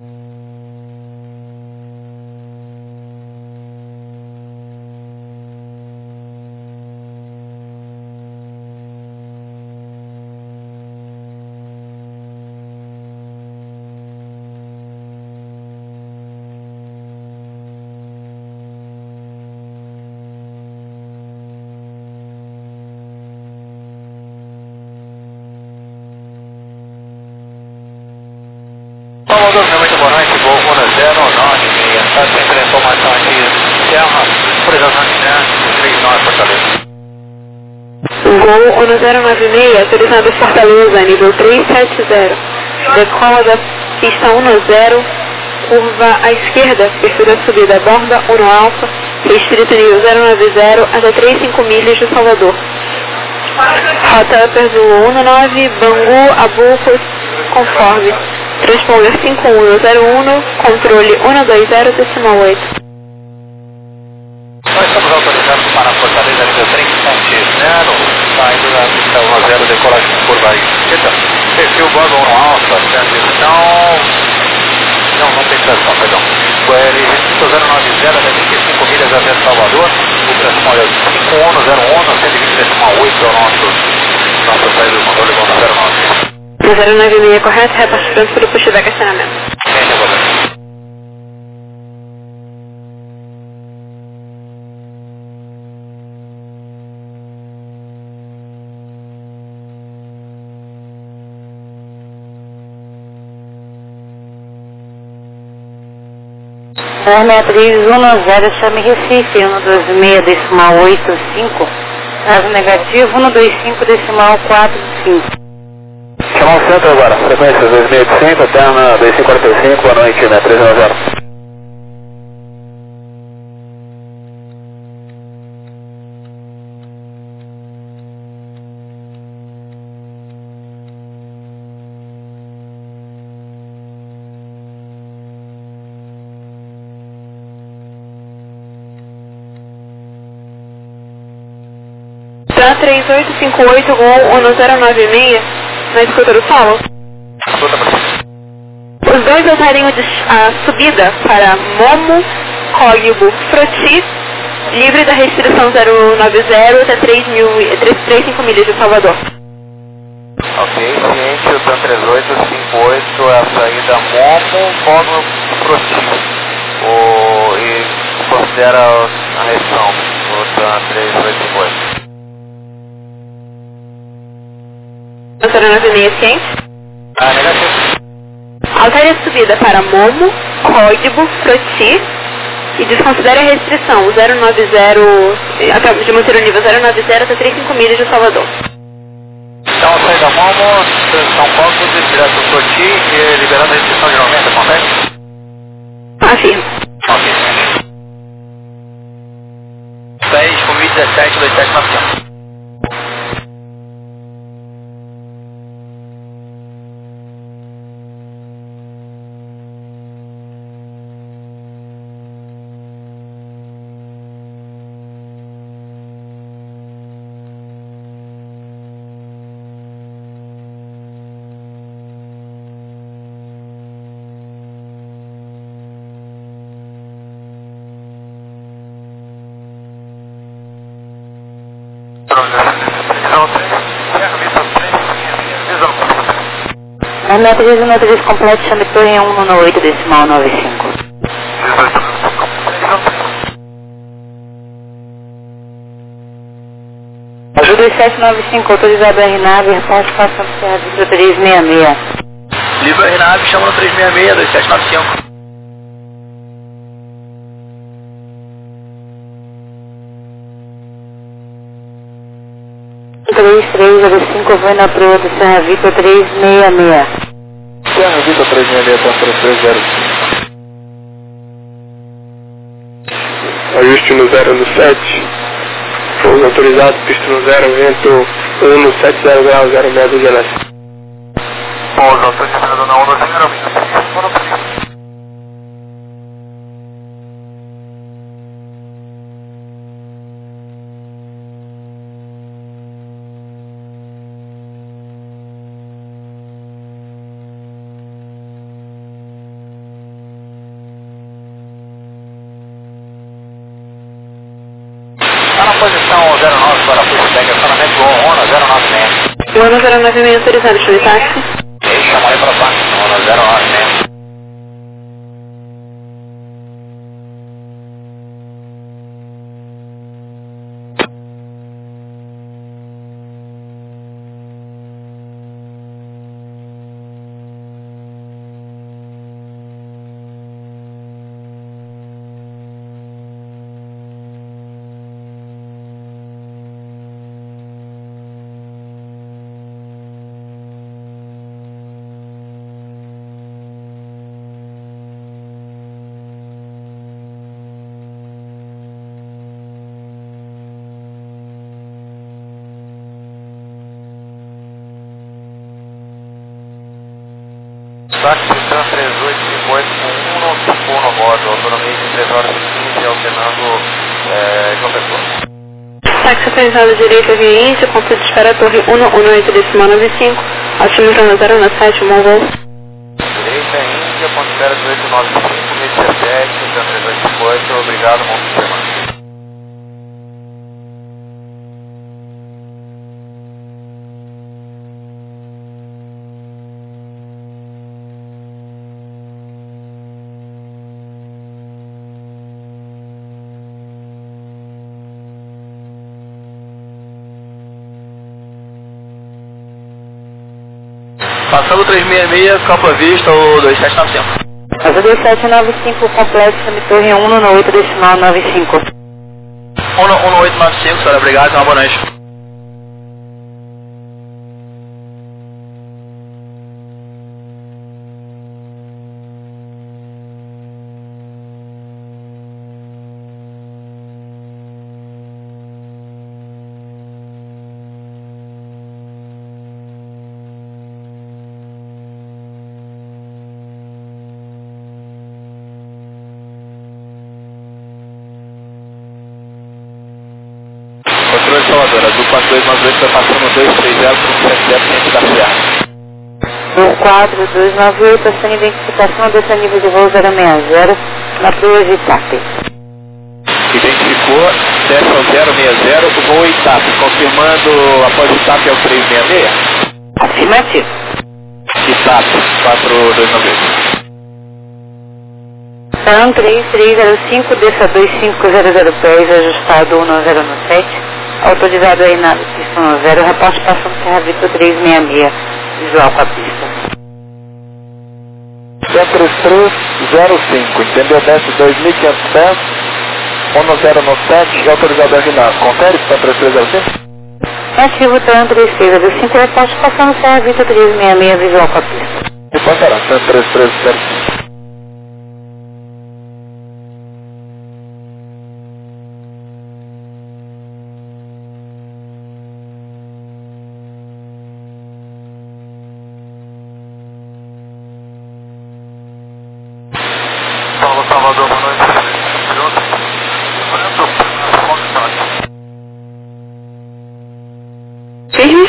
Salvador, muito boa noite, voo 1096, está sempre a informação aqui, Serra, Predação de Trânsito, 39 Fortaleza. Voo 1096, autorizado Fortaleza, nível 370, decola da pista 10, curva à esquerda, perfil da subida, borda 1 alfa, restrito nível 090 até 35 milhas de Salvador. Rota Upper Zulu 19, Bangu, Abuco, conforme. Transponder 5101, controle 120.8. Nós estamos autorizados para Fortaleza, nível 370, saindo da pista 10, decolagem curva à esquerda, perfil borda 1 alfa, transição, não tem transição, perdão. Restrito 090 até 35 milhas até Salvador, o transponder 5101, 120.8 é o nosso saída do controle 1096. 096 correto, repasse pelo puxo de estacionamento. Matriz 10, chame Recife, 126.85, caso negativo, 125.45. Chamar o centro agora, frequência 2800, terna 2545, boa noite, né, 310. Tá 3858, voo 1096, na escuta do solo. Os dois altariam a subida para Momo, Código Froti, livre da restrição 090 até 35 milhas de Salvador. Ok, ciente, o TAN 3858 é a saída Momo, Código Froti. E considera a restrição, o TAN 3858. 096 ciente. Negativo. Altere a subida para Momo, Código Froti e desconsidere a restrição 090, de manter o nível 090 até 35 milhas de Salvador. Então, saída Momo, transição Código, direto Froti e liberando a restrição de 90, consegue? Afirmo. Ok, ciente. 10, 2017, 2795. Matriz completo, chame Torre 198, decimal 95. Ajuda 795, autorizado a RNAV, responde passando serviço 366. Livre RNAV, chama no 366, 2795. cinco vai na proa do Serra Vitor 366. Serra Vitor 366, para 305. Ajuste no 0 no 7. Pouso autorizado, pista no 0, vento 1 no 70 graus, 0 metros de leste. Pouso autorizado na 1 no 0, vento 5. posição 09 para a pista, estacionamento ONA 096. ONA 096 autorizado, chame táxi. E chama aí para táxi, ONA 096. Táxi Titan 3858 com 1 não ficou no modo, autonomia de 3 horas e 15, alternando João Pessoa. Táxi autorizado direito via índice, ponto de espera torre 118 decimal 95, altimetro 097, Mongol. Direita Índia, ponto de espera 1895, 1017, Titan 3858, obrigado, bom fim de semana. Passando 366, campo à vista, o 2795. Asa 2795, complexo, torre 1 no 8 decimal 95. 1895, senhora, obrigado, uma boa noite. Controle Salvador, azul 4298, está passando 230 por 170 dentro da Serra. 44298, sem identificação desse nível de voo 060, na rua de Itape. Identificou, desce ao 060, o voo Itape, confirmando após Itape é o 366. Afirmativo. Itape, 4298. São 3305, desça 2500010, ajustado 1097, autorizado aí na pista 10, reporte passando Serra Vitor 366, visual com a pista. 13305, entendeu? Desce 2.500 pés, 1097, autorizado a ginásio. Confere se está 3305? Ativo TAN 3605, reporte passando Serra Vitor 366, visual com a pista. E passará, 13305. Paulo Salvador, boa noite. Firme?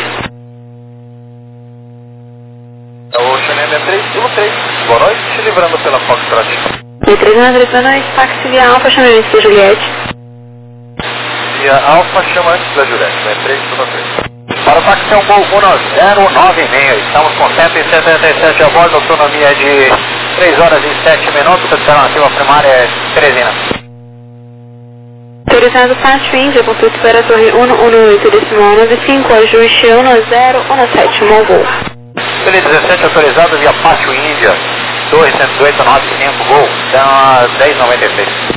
É o Chanel 313. Boa noite, te livrando pela Foxtrot. E 393, boa noite, táxi via Alfa, chame antes da Juliette. Via Alfa, chama antes da Juliette, né? 313. Para o táxi é um voo 1096, estamos com 177 a bordo, autonomia de 3 horas e 7 minutos, alternativa primária é Teresina. Autorizado Pátio Índia, ponto de espera torre 118 decimal 95, ajuste 1017, Mongol. Ele 17 autorizado via Pátio Índia, 21895, gol, da 1096.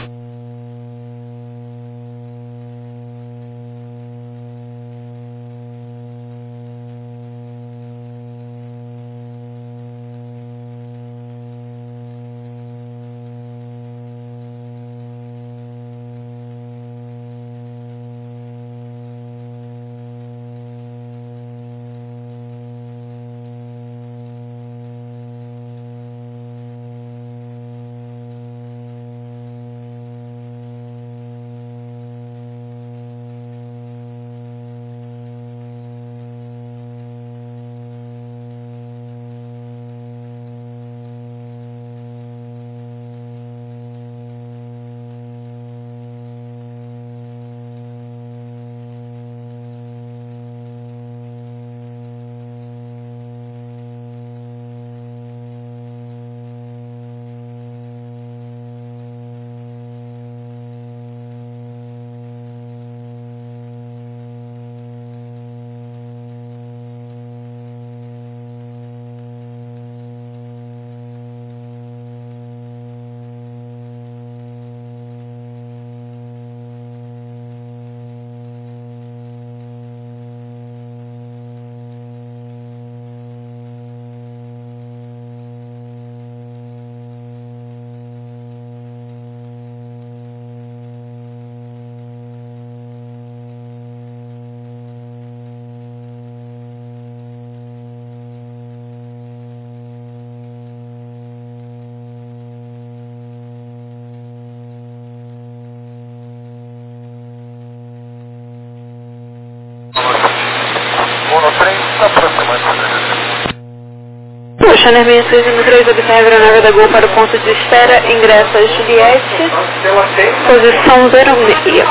Chanel 613, observe a aeronave da Gol para o ponto de espera, ingresso a Juliette, posição 06.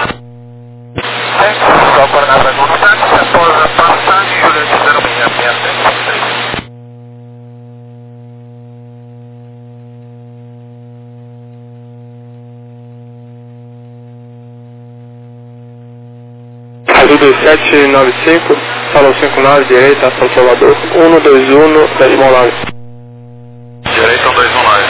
Só para nada Gol no táxi, após a passagem, Juliette 0663. Azul 2795, salão 59, direita, São Salvador, 121, decimal 9. Direita 129.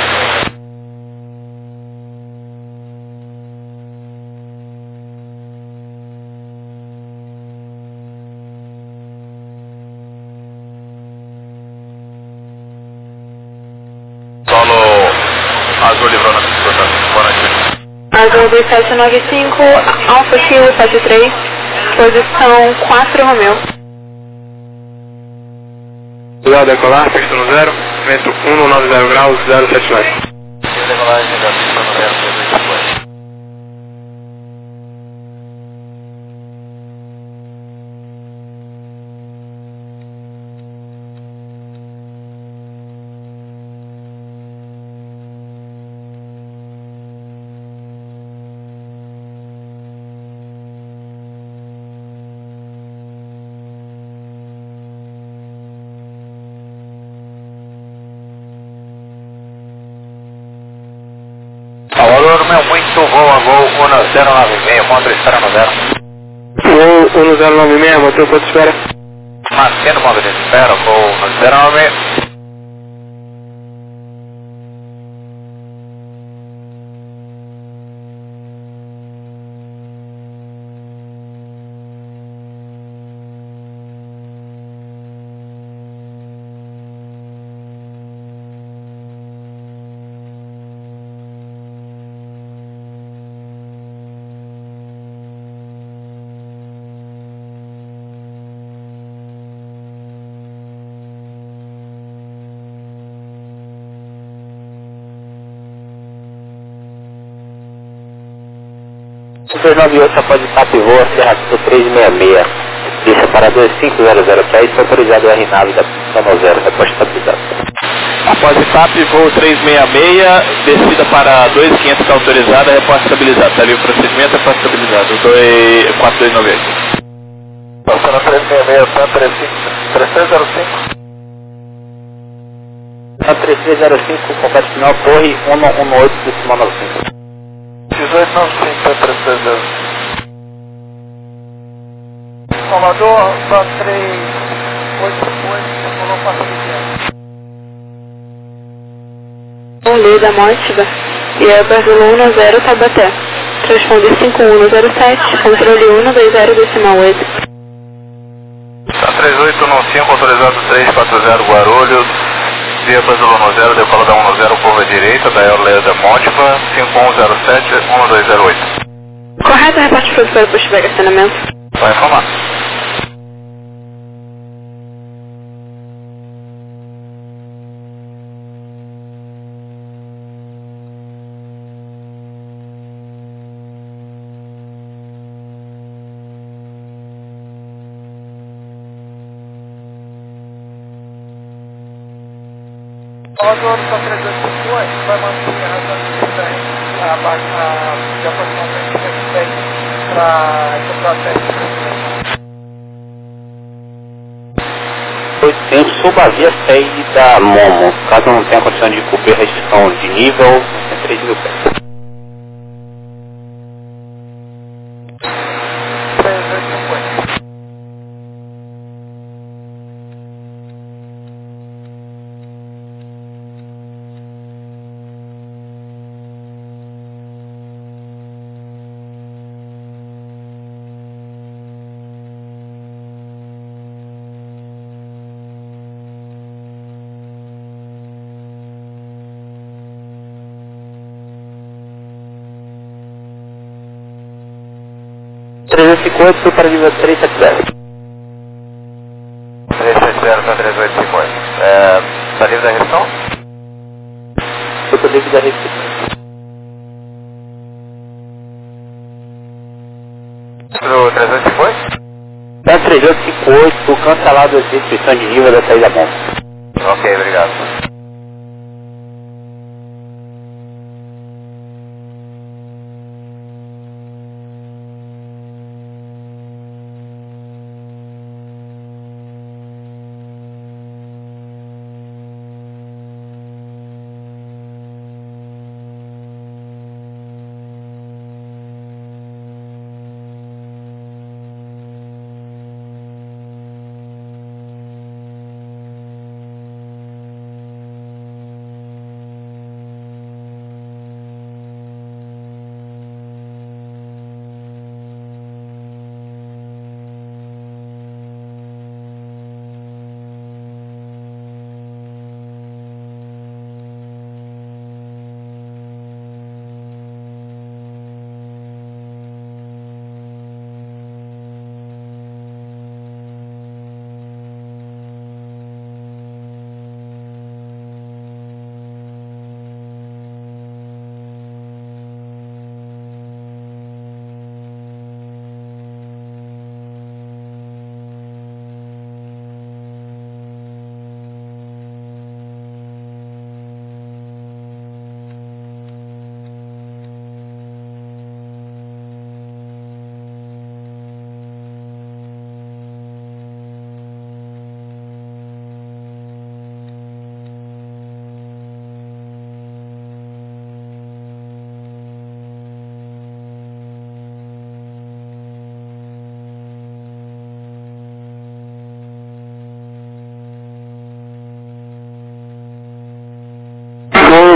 Solo Azul livrando a pista, boa noite. Azul 2795, Alfa Kilo 73, posição 4 Romeu. Legal decolar, pista no 0, vento 190 graus, 079. Decolagem da pista no 0, Salvador, meu, muito voo a Gol 1096, contra espera no 0. Voo 1096, motor quanto espera? Mantendo o modo de espera, Gol 1096. O 298 após o TAP voa Serra 366, pista para 25000 pés, foi autorizado o R-Nave da pista no 0, depois estabilizado. Após o TAP, voo 366, descida para 2500 está autorizada, reporte estabilizado. Está ali o procedimento, reporte estabilizado, 4298. Passando a 366, tá 3305. A 3305, completo final, torre 118 de cima 95. 1895, tá 3305. Salvador, só 388, falou para Olê da Mótiva e Airbus 110 Taubaté. Transponde 5107, controle 120 decimal 8. Tá 3815, autorizado 340 Guarulhos. Airbus 110, decola da 10, curva direita, da Aeroleia da Mótiva, 5107, 1208. Correto, reparte para o posto de estacionamento. Vai informar. Salvador, só 358, vai manter a razão de aproximadamente 10 para esse processo. 800, suba a via 6 da Momo, caso não tenha condição de cobrir restrição de nível, 3.000 pés. 3850. fui para nível 370. 370 para 3850. Está livre da restrição? Fui para nível da restrição. Pro 358? Da 358, cancelado a restrição de nível da saída monte. Ok, obrigado.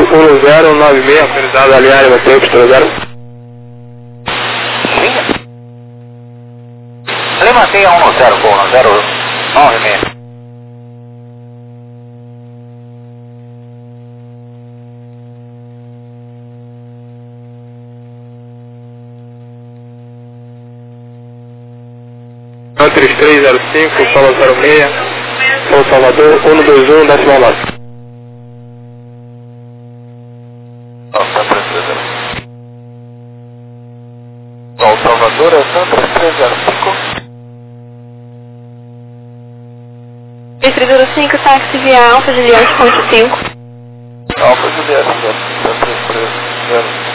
1096, autorizado a alinhar e manter o pistão 0. Levantei a 10 com 096. Então 3305, Solo 06, São Salvador, 121, decimal 9. São Salvador, é São 3305. 3305, táxi via Alfa Juliette, ponte 5. Alfa Juliette, São 3305.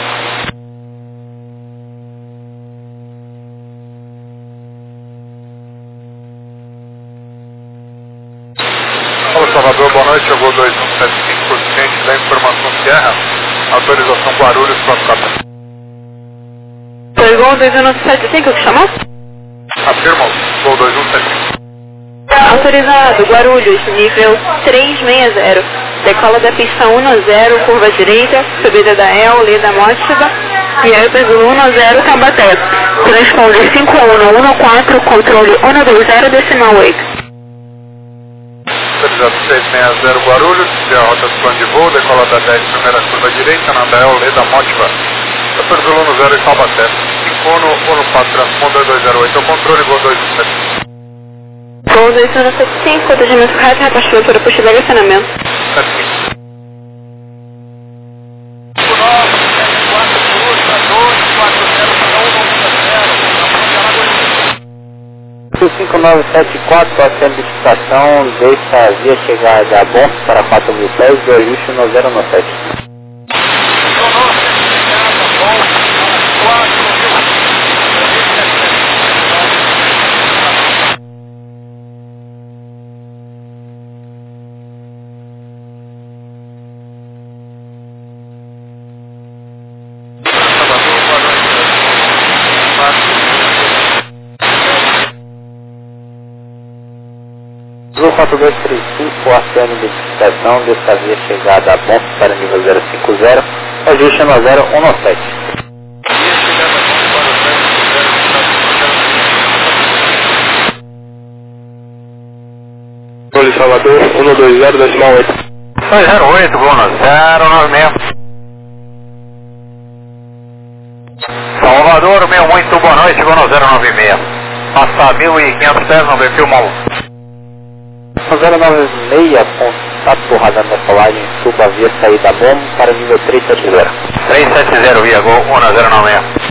Alô Salvador, boa noite, chegou 2175, ciente da informação Sierra, autorização Guarulhos, próximo capítulo. Gol 2175, que chamou? Afirma, gol 2175. Autorizado, Guarulhos, nível 360. Decola da pista 10, curva direita, subida da El, Leda Mótiva, e aí Zulu 10, Tabaté. Transponder 5114, controle 120, decimal 8. Autorizado 660 Guarulhos, via rota do plano de voo, decola da 10, primeira curva direita, na da El, Leda Mótiva. Super Zulu 10 e Taubaté. 5114, transponder 208, o controle, gol 2175. Gol 2175, atendimento rádio, repartiu para posto de estacionamento. 5974, assento de estação, deixa a via chegada a bom para 4.000 pés, do ajuste no 097. Zul 4235, aceno de identificação, desta via chegada a bom para nível 050, ajuste no 017. Gol de Salvador, 120, decimal 8. 208, gol 096. Salvador, meu muito boa noite, gol 096. Passa 1.500 pés no perfil mal. 096, contato radar da colagem, suba via saída bom para nível 370. 370 via gol 1096.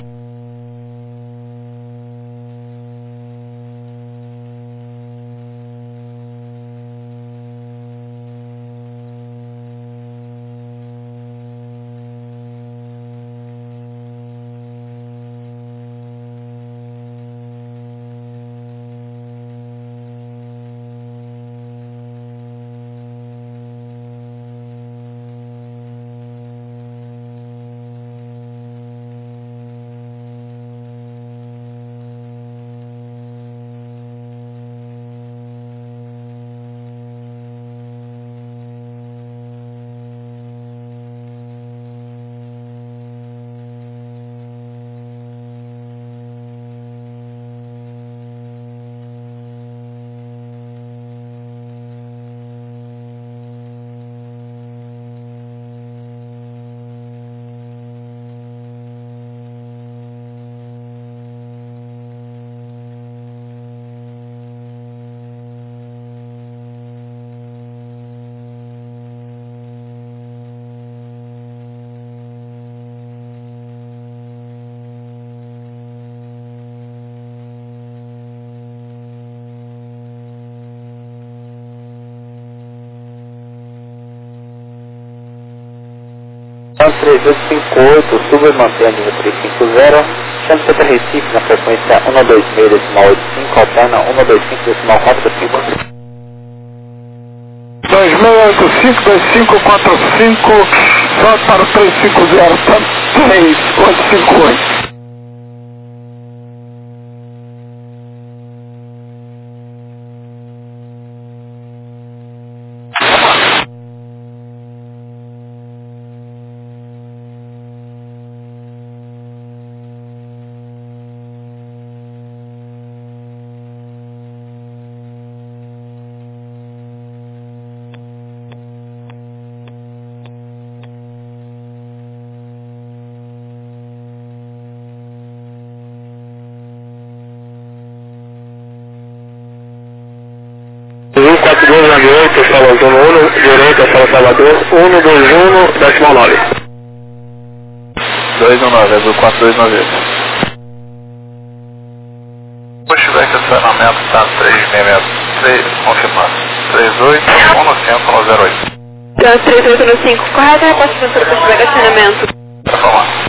Então 3858, suba e mantém a nível 350, chama para Recife na frequência 126 decimal 85, alterna 125 decimal 45. 2685-2545, só para o 350, 3858. 298, Sala Zona 1, direita, Sala Salvador, 121, decimal 9. 219, azul 4298. Pushback, acionamento está 3663, confirmado. 381508. Trans 3815, correto, reposta para o pushback acionamento. Informado.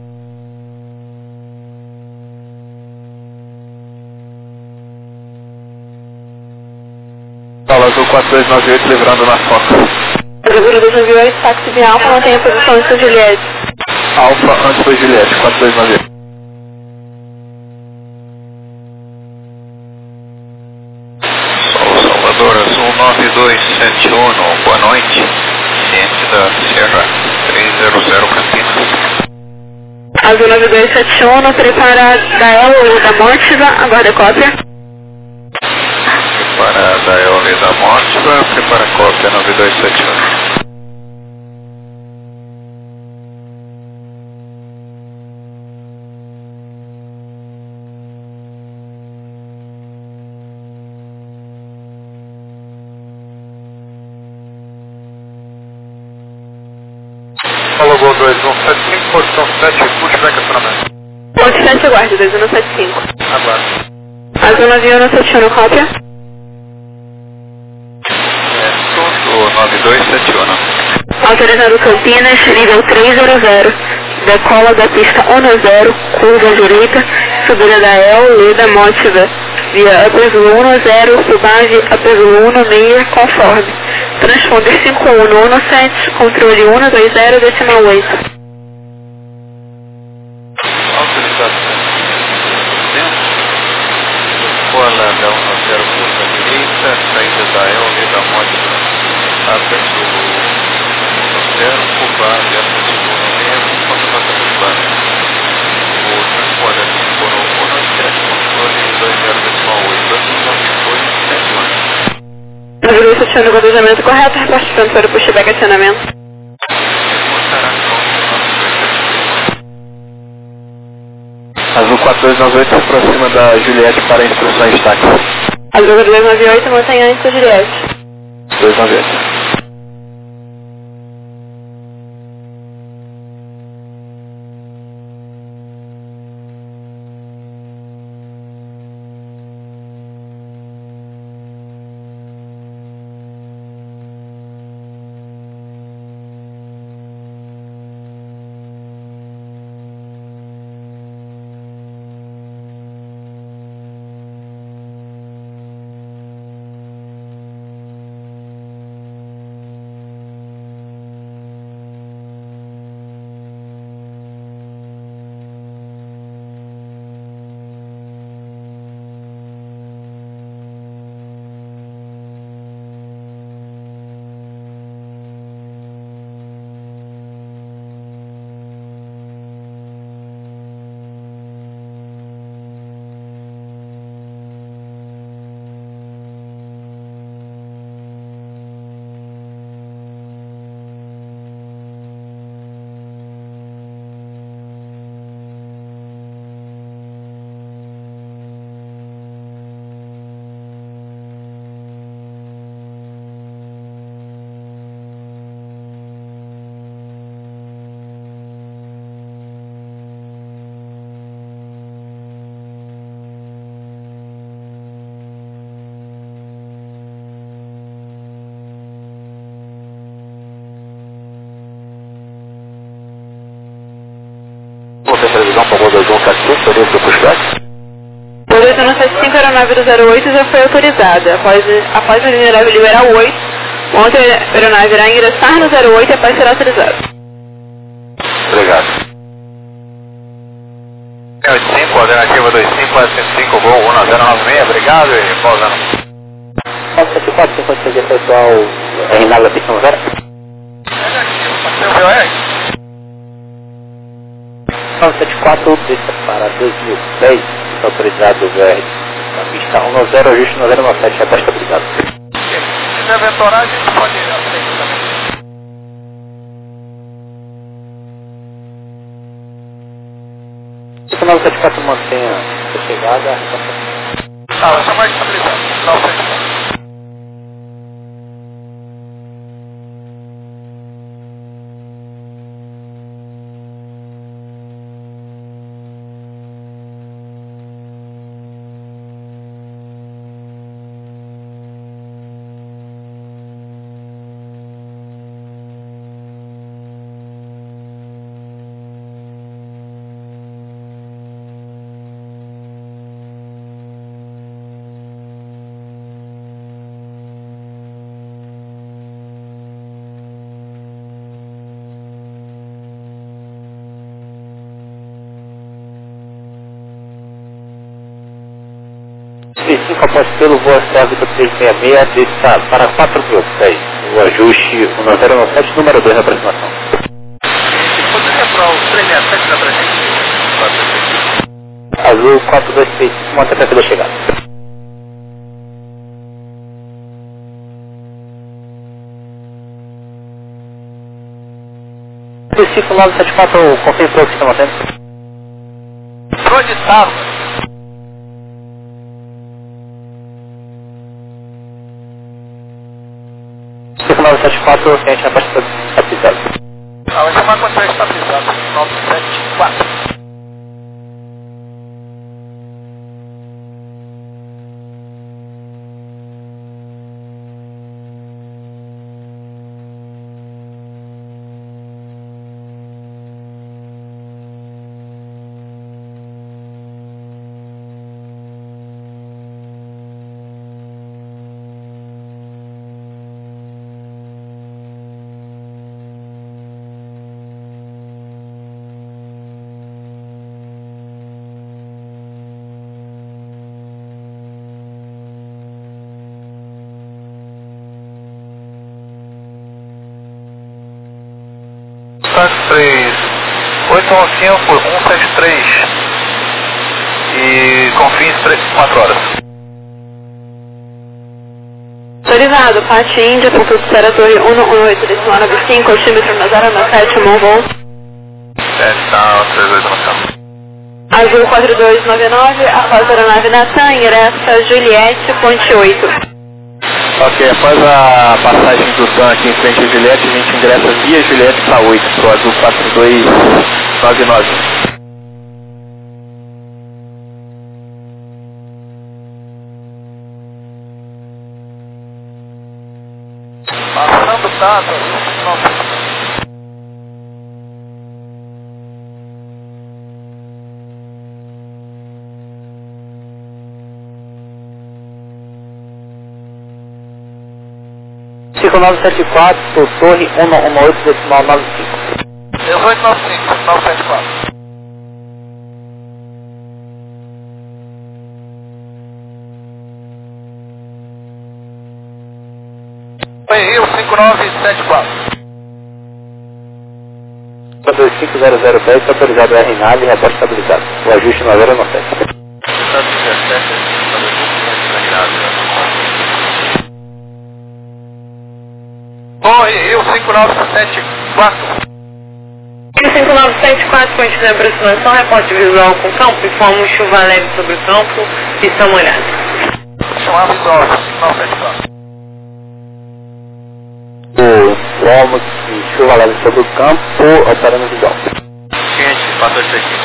Sala azul 4298, livrando na foca. Seguro 2008, táxi de Alfa, mantém a posição de Juliette. Alfa antes foi Juliette, 4298. Salvador Azul 9271, boa noite. Ciente da Sierra 300 Campinas. Azul 9271, prepara da Elo da Mótiva, aguarda cópia. Prepara da Eole da Mótiva, prepara cópia 9271. Falou Gol 2175, posição 7, pushback acionamento. Ponte 7, aguarde, 2175. Aguardo. Azul 9171, cópia. Tudo 9271. Autorizado Campinas, nível 300. Decola da pista 10, curva à direita, subida da El, Leda Mótiva. Via Upper 10, Subave Upper 16, conforme. Transponder 5117, controle 120, decimal 8. Autorização. Escola da 10, curva à direita, saída da El, Leda Mótiva. Upper 10, Subave Upper 16, controle 120. O transponder 5117, controle 20, decimal 8. Navegou estacionando o gotejamento correto, repartindo para o pushback acionamento. Azul 4298 se aproxima da Juliette para instruções de táxi. Azul 298, mantenha antes a Juliette. 298. Você previsão para o Gol 2175, seria o seu pushback? O 2175, aeronave do 08 já foi autorizada. Após a aeronave liberar o 8, ontem a aeronave irá ingressar no 08 e após será autorizada. Obrigado. 85, alternativa 25, 105, Gol 1096, obrigado e pausando. 474, 56, pessoal, Reinaldo da pista 0. Passei o VOR. 974, pista para 2010, autorizado VR. Na pista 10, ajuste 9097, já está estabilizado. Se tiver ventorar, a gente pode ir à frente também. Pista 974, mantenha a chegada. Tá, já vai estabilizado. Tá, 35 após pelo voa órbita 366, desça para 4.000 pés. O ajuste 1097, número 2 na aproximação. Poderia para o 367 da presente? Azul 4235, mantém a da chegada. 5974, confirme para o que está mantendo. Projetado. 5974, a gente vai partir estabilizado. Vai chamar quando estiver estabilizado. 974. Santos 3, 815 por 173 e confins 4 horas. Autorizado, Pati Índia, ponto de espera Torre 118, decimal 95, altímetro na 097, mão voo. 3897. Azul 4299, após a aeronave Natan, ingressa Juliette, ponte 8. Ok, após a passagem do TAM aqui em frente à Juliette, a gente ingressa via Juliette para 8, para o Azul 4299. Passando data, Fico 974, Torre 118, decimal 95. 1895, 974. Rio 5974. 250010, autorizado R nave, reporte estabilizado. O ajuste 9097. Torre Rio 5974. 5974, continua a aproximação, reporte visual com campo, informa chuva leve sobre o campo, pista molhada. Chamar visual 5974. Informo que chuva leve sobre o campo, operando visual. Quente, passou isso aqui.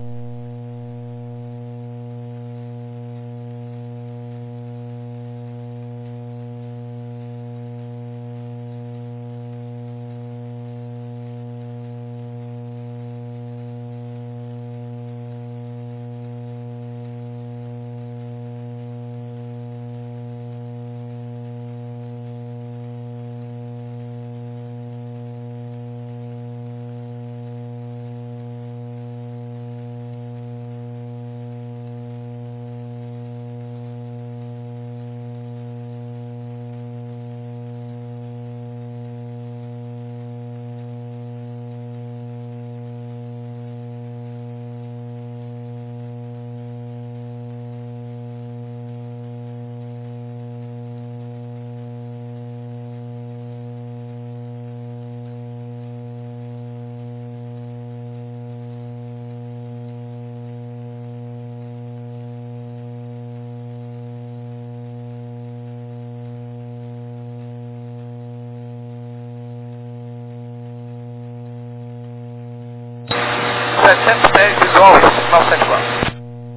Visual 974.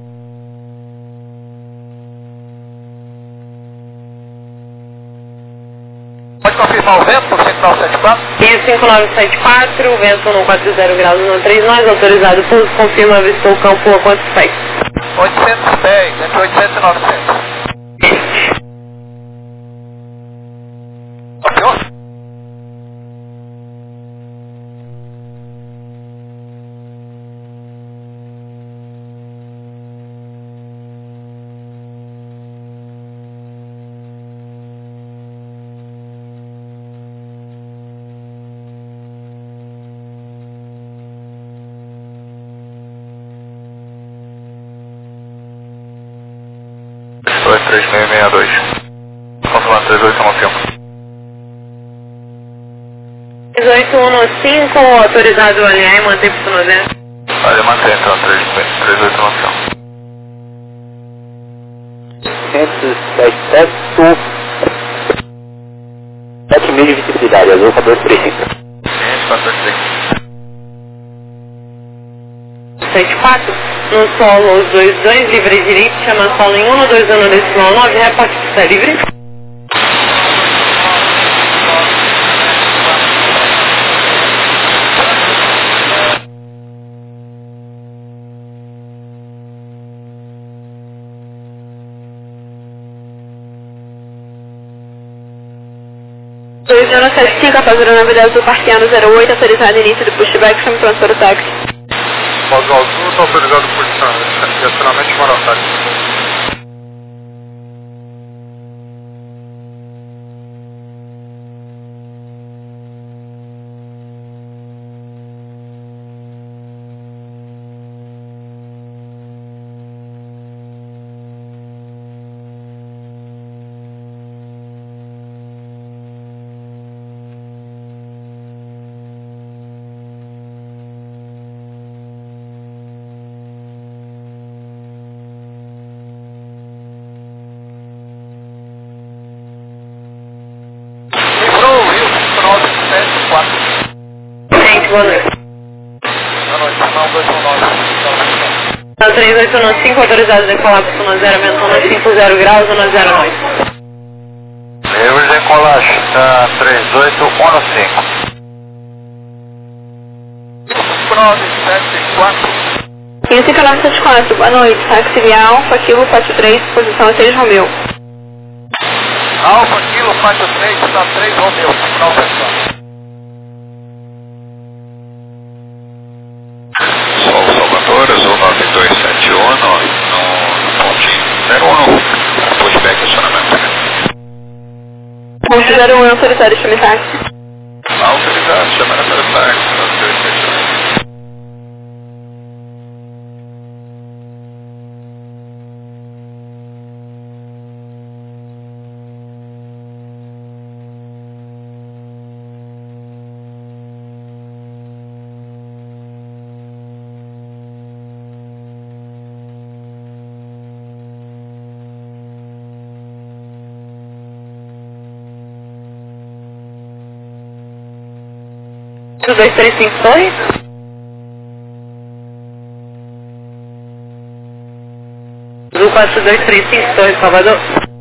Pode confirmar o vento por 5974? Rio 5974, vento 140 graus 139, autorizado pouso, confirma, avistou o campo a quantos pés? 810, entre 800 e 900. Ok? 3662. Confirmando 3815. 3815, autorizado o alinhar e manter pista no 0. Olha, mantém então, 3815. 7 mil de visibilidade, azul 4235. 74, no solo os 22, livre direito, chama solo em 121.9, reporte pista livre. Dois 075, fazendo novidade do parqueano 08, autorizado início do pushback, chama pronto para o táxi. Pausa azul, está autorizado por estacionamento de Maratá. Gente, boa noite. Boa noite, não, 219. 3815, autorizado a decolar para zona 0, ventana 50 graus, zona 09. Livre decolagem, tá 3815. 974. 15,974, boa noite, táxi via Alfa, Kilo 43, posição 6 Romeu. Alfa, Kilo 43, tá 3 Romeu, final pessoal. Sol Salvador, azul 9271, no pontinho 01, pushback acionamento. Ponto 01, autorizado, chame táxi. Autorizado, chamando para o táxi, 9271. Do 235 Torre. Do 4235 Torre, Salvador.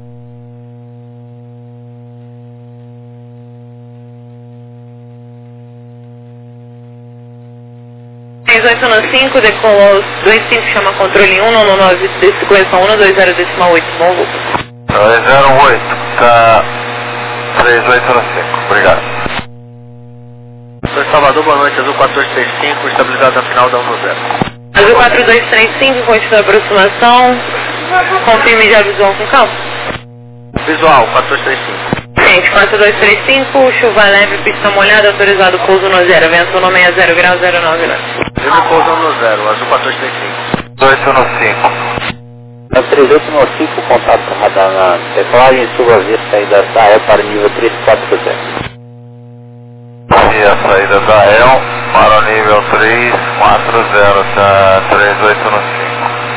Tem 815, decolou 25, chama controle 199, sequência 120.8, bom voo. 208, tá 3815, obrigado. Salvador, boa noite, azul 1435, estabilizado na final da 10. Azul 4235, continua a aproximação. Confirme já visual com campo. Visual, 1435. Gente, 4235, chuva leve, pista molhada, autorizado pouso no 0, vento no 60 graus 09 né? Livre pouso no 0, azul 1435. 215. Na 3815, contato com radar na decolagem, suba via saída da E para nível 340. E a saída da EL para o nível 340, tá 3815.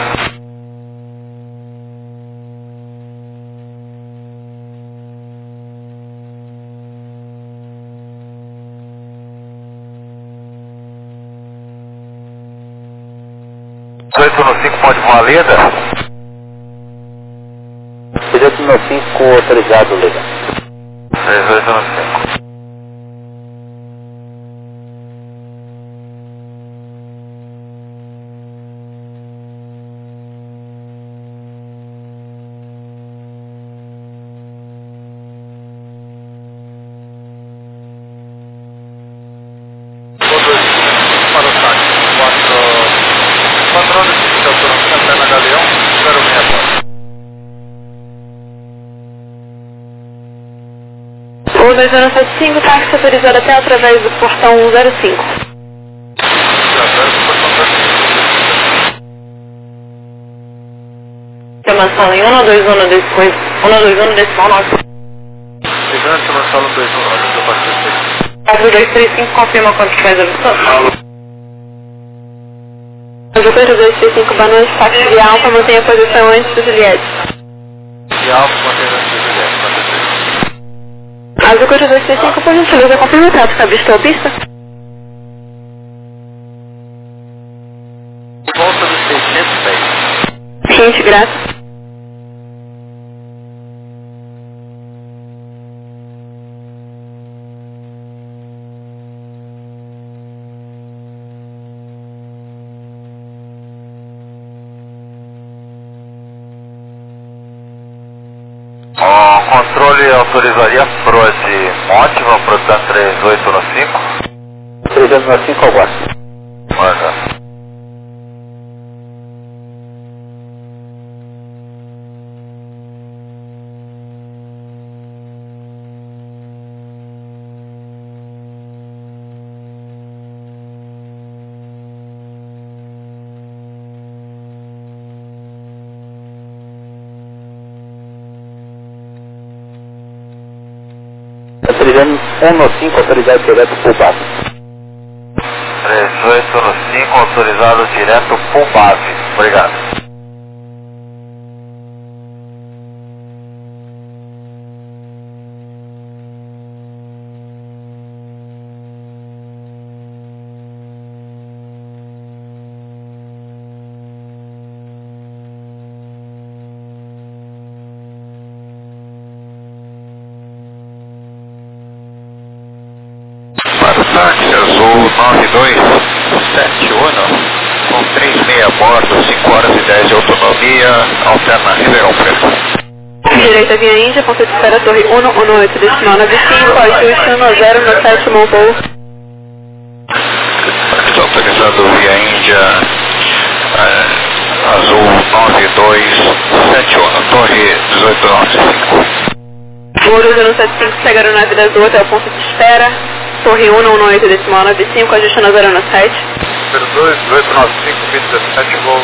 Pode voar Leda? 3815 autorizado, Leda. 3815. Para o táxi, 4 horas de autonomia até na Galeão, 064. O 2075, táxi autorizado até através do portão 105. Chama fala em 121 desse coisa, 121 decimal 9. Ligando, você vai falar 121, olha, eu passei 4235, confirma quanto que faz a versão. Azul 4235, boa noite, táxi de Alfa, mantenha a posição antes do Juliette. de alto contendo de Juliette, Azul 4235, por gentileza, confirma o tráfego avistou a pista. volta dos 610. Gente, graças. Controle autorizaria Prode Monte, vamos produzir 3815. 3815 ao guarda. Manda. Autorizando 195, autorizado direto por base. 3815, autorizado direto por base. Obrigado. Para o táxi azul 9271, com 36 a bordo, 5 horas e 10 de autonomia, alterna Ribeirão Preto. Direita via Índia, ponto de espera Torre 118, decimal 95, ajuste 10 no sétimo voo. Está autorizado via Índia, azul 9271, torre 1895. Guarulhos 175, segue a aeronave da Azul até o ponto de espera. Torre 118, decimal 95, ajuste 017. Número 2, 1895, 17, voo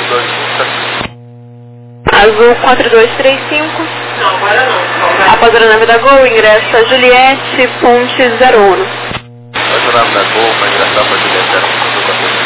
217. Azul 4235. Após a aeronave da Gol, ingressa Juliette, ponte 01. Vai durar na Gol, vai engraçar para Juliette, era um produto da coisa.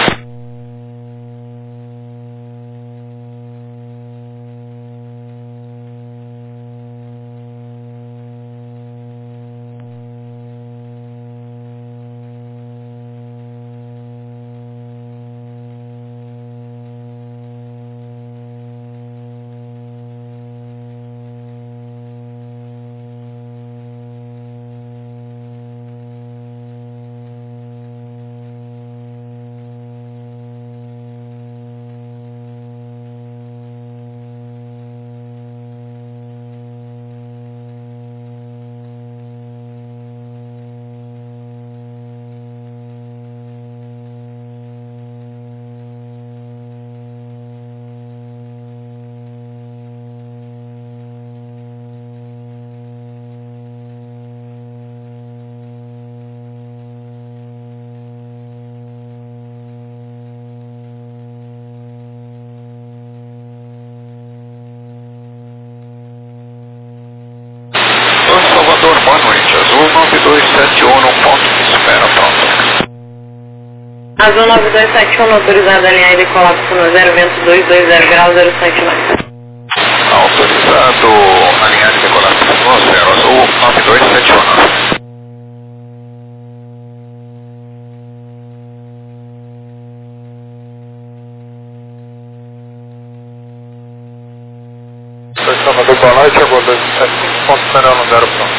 Salvador, boa noite, azul 9271, ponto de espera pronto. Azul 9271, autorizado a alinhar e decolar no 0, vento 220 graus, 0 centímetros. Autorizado alinhar e decolar no 0, azul 9271. Salvador, boa noite, agora 275, ponto esperando no 0 pronto.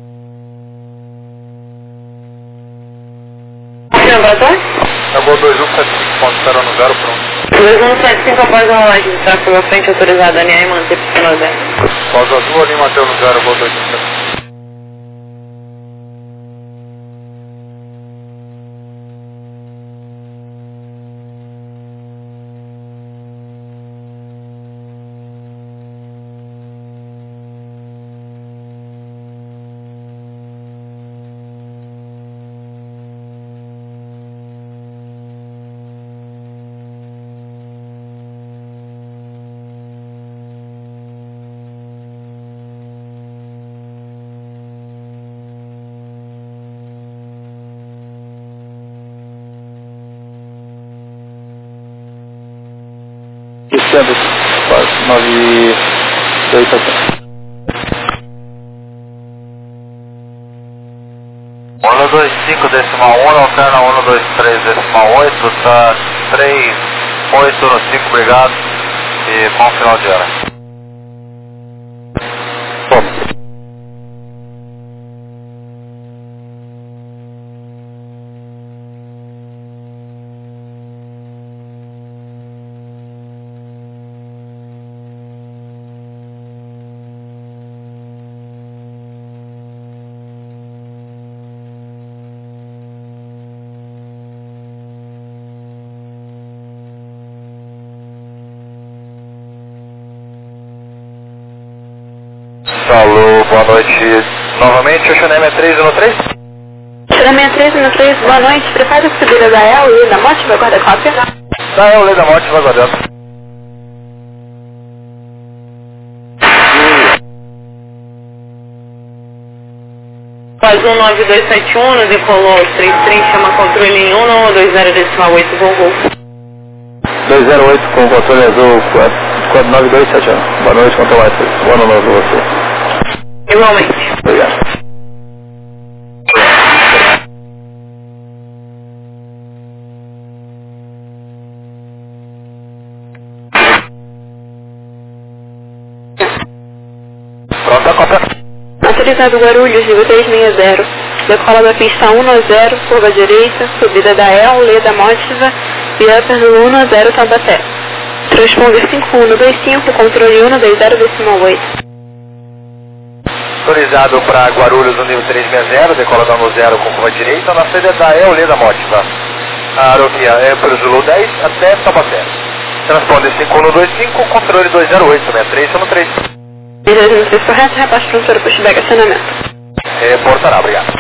Laboratório? Agora 2175, ponto esperando no 0 pronto. 2175, após a rolagem de tráfego à frente, autorizado a alinhar e manter pista no 0. Pausa azul ali, manteu no 0, agora 275. fechando, 9271. 125,1, alterna 123,8, tá 38 no 5, obrigado, e bom final de hora. Bom. Alô, boa noite. Novamente, o Xanem 313? Xanem 313, boa noite. Prepare a subida da El e da Mote, vai guardar cópia? Da El, da Morte, vai guardando. Faz 19271, decolou 33, chama controle em 120,8, Gol. 208 com controle azul, 49271. Boa noite, quanto mais? Boa noite pra você. Igualmente. Obrigado. Pronto, a cópia. Autorizado Guarulhos, nível 360. Decola da pista 190, curva direita, subida da El, Leda Mótiva e upper do 10 Taubaté. Transponder 5125, controle 120,8. Autorizado para Guarulhos no nível 360, decola da 10 com curva direita, na saída da El, Leda Mótiva. A aerovia é para Zulu 10 até Taubaté. Transponder 5125, controle 2086313. Beleza, não sei se correto, repasse para o pushback acionamento. Reportará, obrigado.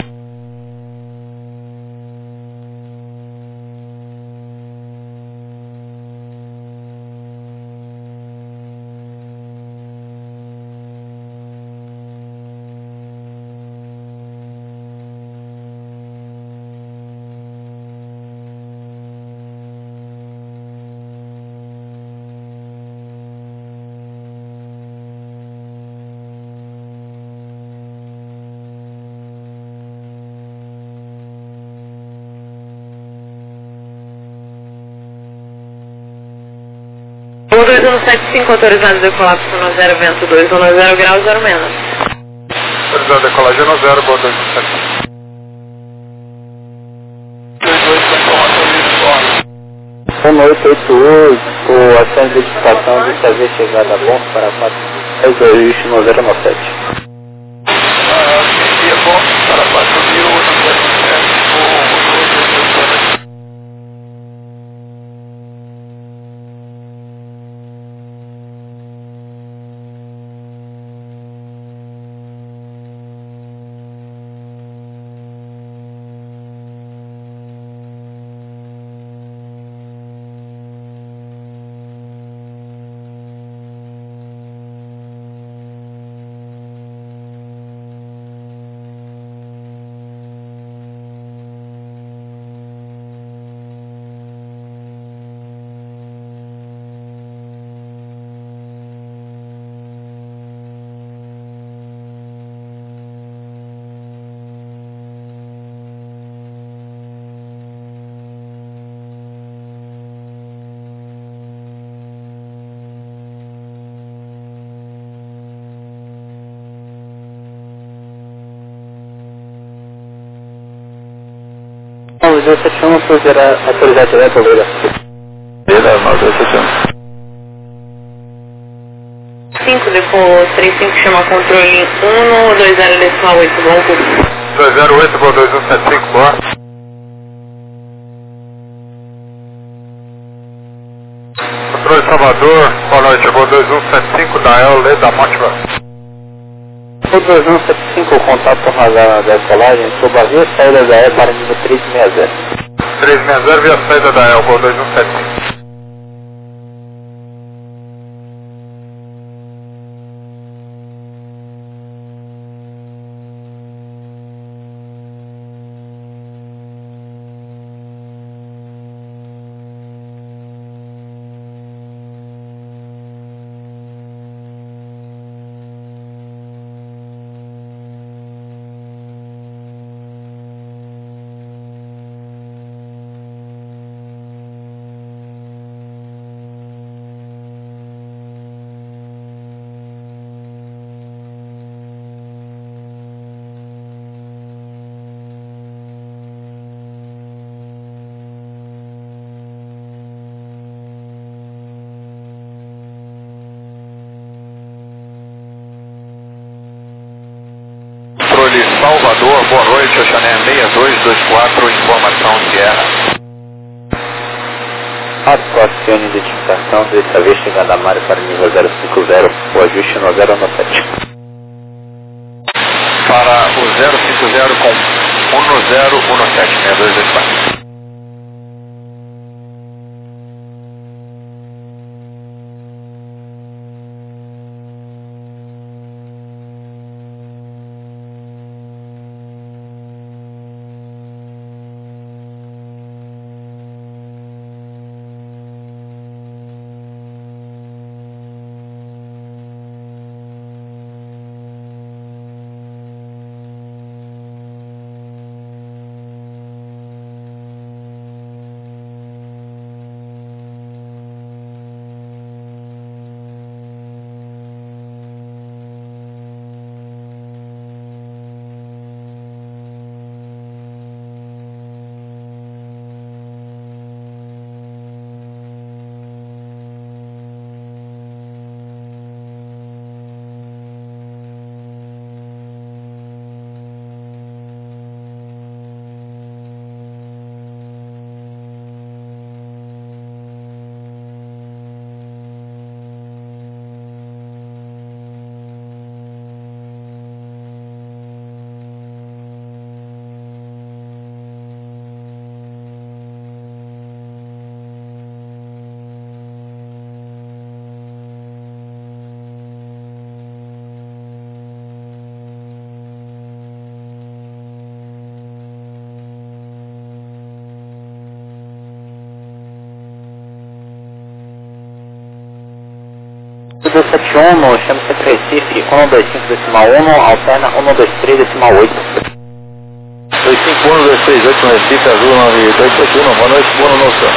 O 2175 autorizado decolar para 10 vento 2, 10 grau 0 menos. Autorizado decolagem no 0, boa 275. 1888, com ação de identificação de fazer chegada a bom para 4 registro no 097. Dia bom para 4.097. Não, 271 por gerar autorizado direto, obrigado. Beleza, 271. 5 decolou 35, chama controle 120,8, Gol. 208, boa 2175, boa. Controle Salvador, boa noite, boa 2175 da El, Leda Mótiva. O 2175, contato com radar na decolagem, sob a via saída da E para nível 360. 360 via saída da El, boa 2175. Salvador, boa noite, Oxané 6224, informação Sierra. Atuação de identificação, dessa vez chegando a Mário para nível 050, o ajuste no 017. Para o 050 com 10176224. Do 71, chama-se Recife, 125.1, alterna 123.8. 251-238 no Recife, Azul 9271, boa noite, boa noite.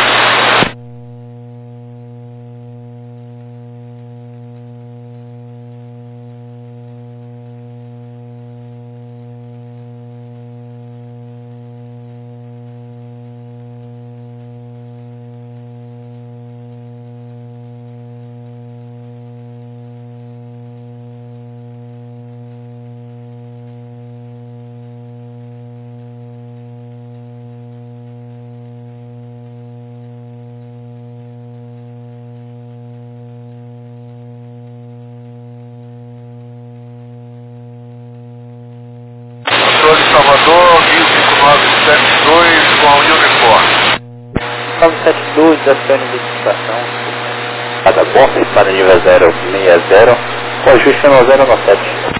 Salvador, 15972 com a uniforme. 972, atuação de identificação. Cada Boffin para nível 060, com ajuste no 097.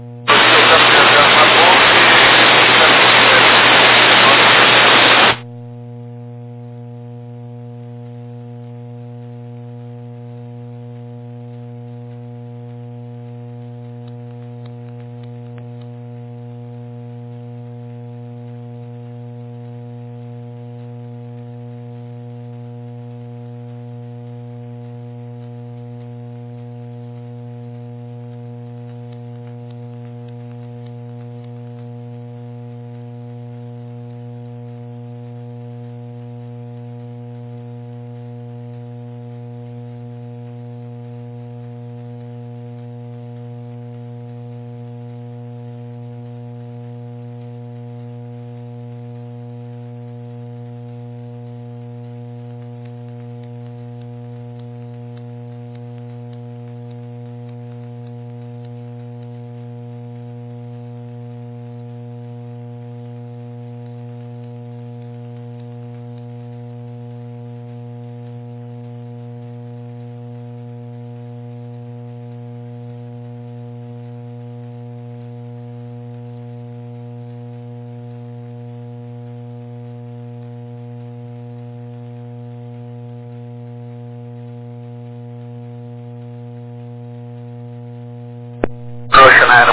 Oceanair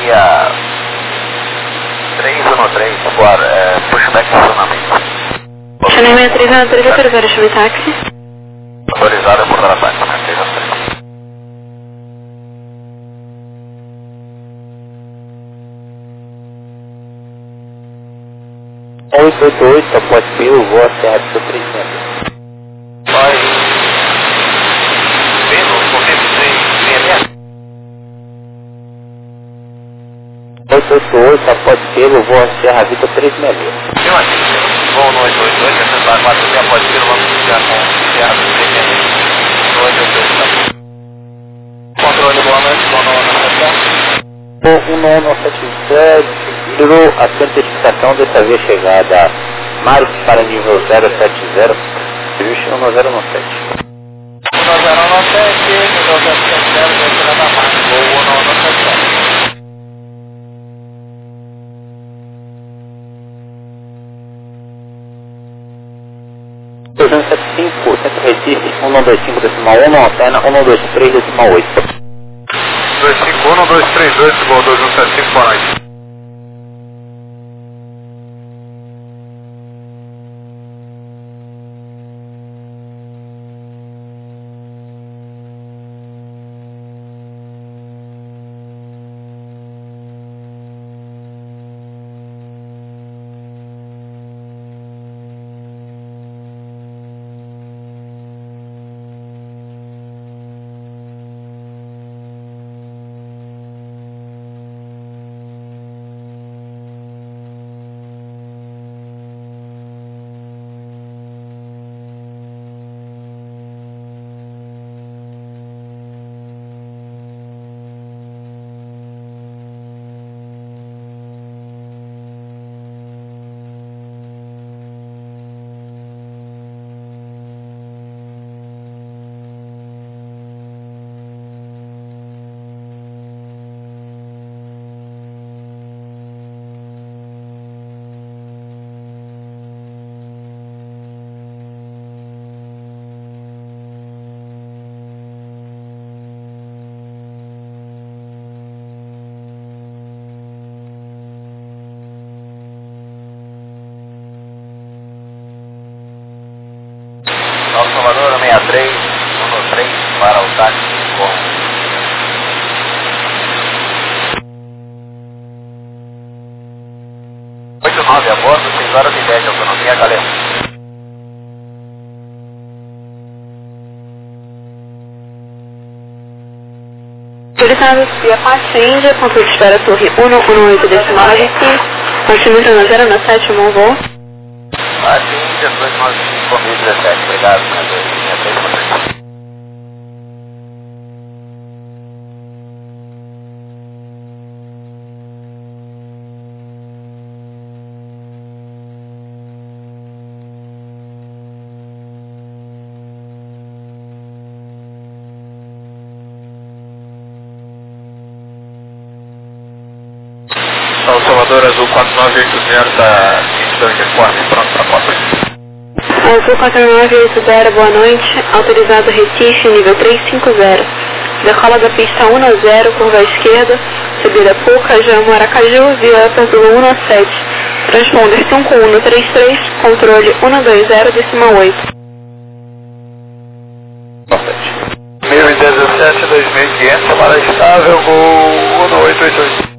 6313, agora, pushback funcionamento. Oceanair 6313, autorizado a chamar táxi. Autorizado a abordar a táxi, 313. 888, após Pio, voa Serra do 300. Vai Pedro, correndo 366. 88, após Pelo, voo a Serra Vitor 366. Sim, aqui, voo no 882, acessar 4 e após Pelo, vamos iniciar com Serra Vitor 366. No 882, tá? Controle, boa noite, boa noite. O 1970, a sua identificação dessa vez chegada Mário para nível 070, serviço 1097. 1097, nível 070, descendo da marca, voo 1097. 275, Centro Recife, 1125.1, antena 1123.8. 251, 1232, voo 2175, boa noite. Salvador 63, 123 para o táxi com 89 a bordo, 6 horas e 10 de autonomia, galera. Autorizado via Parte Índia, controle de espera Torre 118.9, continua na 097, um voo. Parte Índia 295, 2017, obrigado, minha 3. Salvador Azul 4980 da do uniforme, pronto para Copa. Azul 4980, boa noite. Autorizado Recife, nível 350. Decola da pista 10, curva à esquerda, subida Pucajamo, Aracaju, via Perdula 17. Transponder 5133, controle 120.8. 1017, 2500, chamada estável, voo 1888.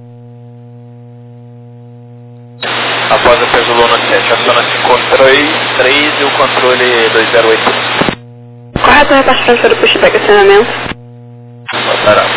Após a Perdula 17, aciona-se controle 3 e o controle 208. Correto, repasse transfer do pushback acionamento. Parado.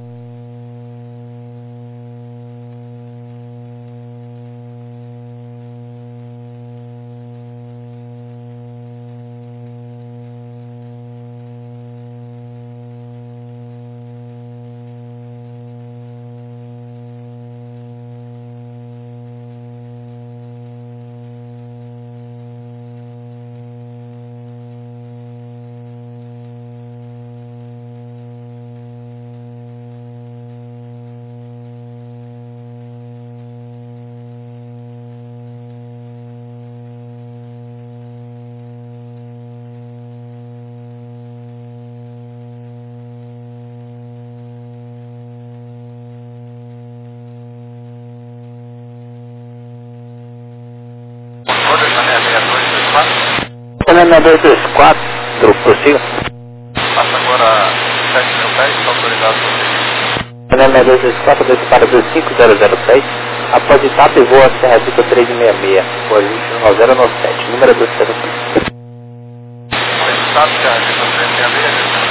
Canal 224, prossiga. Passa agora 7.000 pés, está autorizado por você. Canal 224, desce para 25006. Após etapa, voa a Serra Vitor 366, o ajuste 1097, número 205. Após etapa, Serra Vitor 366,